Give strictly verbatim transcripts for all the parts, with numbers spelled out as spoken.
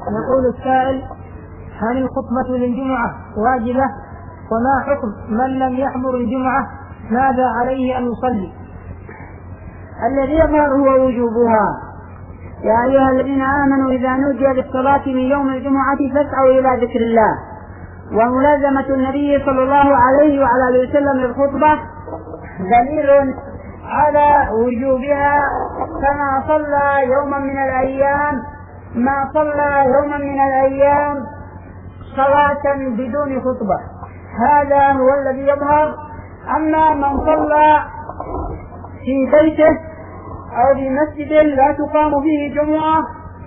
يقول السائل: هل الخطبة للجمعة واجبة؟ وما حكم من لم يحضر الجمعة؟ ماذا عليه أن يصلي؟ الذي يظهر هو وجوبها. يا أيها الذين آمنوا إذا نودي للصلاة من يوم الجمعة فاسعوا إلى ذكر الله. وملازمة النبي صلى الله عليه وعلى آله وسلم للخطبة دليل على وجوبها، كما صلى يوما من الأيام ما صلى يوما من الأيام صلاة بدون خطبة. هذا هو الذي يظهر. أما من صلى في بيته أو في مسجد لا تقام فيه جمعة،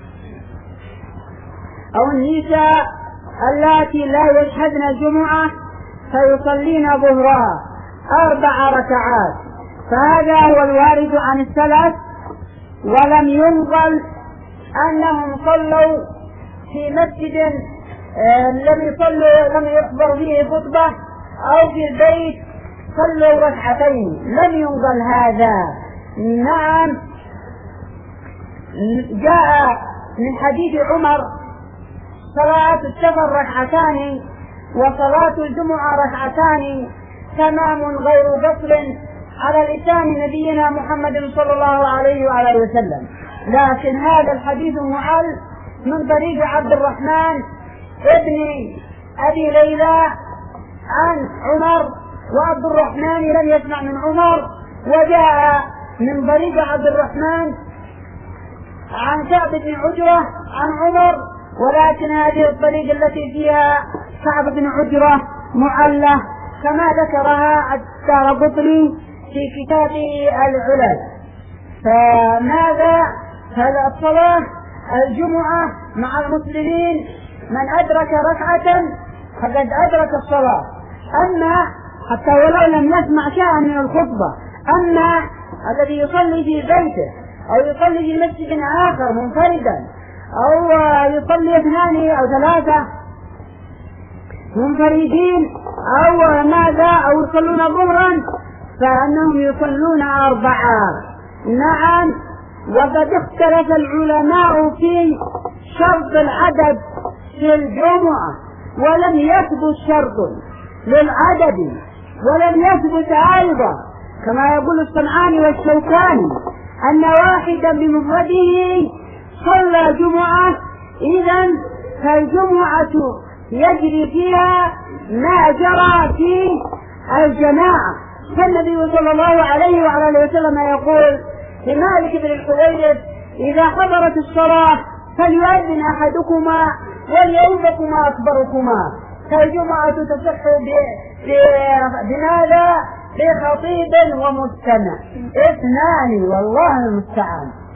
أو النساء اللاتي لا يشهدن الجمعة فيصلين ظهرها أربع ركعات، فهذا هو الوارد عن السلف، ولم ينقل أنهم صلوا في مسجد لم يصلوا لم يحضر فيه خطبة أو في البيت صلوا ركعتين، لم ينقل هذا. نعم، جاء من حديث عمر: صلاة السفر ركعتان وصلاة الجمعة ركعتان تمام غير قصر، على لسان نبينا محمد صلى الله عليه وعلى اله وسلم. لكن هذا الحديث معل من طريق عبد الرحمن ابن أبي ليلى عن عمر، وعبد الرحمن لم يسمع من عمر، وجاء من طريق عبد الرحمن عن كعب بن عجرة عن عمر، ولكن هذه الطريقة التي فيها كعب بن عجرة معلة كما ذكرها الدارقطني في كتابه العلل. فماذا؟ هذا الصلاة الجمعة مع المسلمين من أدرك ركعة فقد أدرك الصلاة، أما حتى ولو لم يسمع شيئا من الخطبة. أما الذي يصلي في بيته أو يصلي في مسجد آخر منفردا، أو يصلي اثنان أو ثلاثة منفردين أو ماذا أو يصلون ظهرا، فأنهم يصلون أربعة. نعم، وقد اختلف العلماء في شرط العدد في الجمعة، ولم يثبت شرط للعدد، ولم يثبت أيضا كما يقول الصنعاني والشوكاني أن واحدا بمفرده صلى جمعة، إذن فالجمعة يجري فيها ما جرى في الجماعة. فالنبي صلى الله عليه وعلى اله وسلم يقول لمالك بن الحويرث: إذا حضرت الصلاة فليؤذن أحدكما وليؤذكما أكبركما. فالجمعة تصح بماذا؟ بخطيب ومستمع، اثنان، والله المستعان.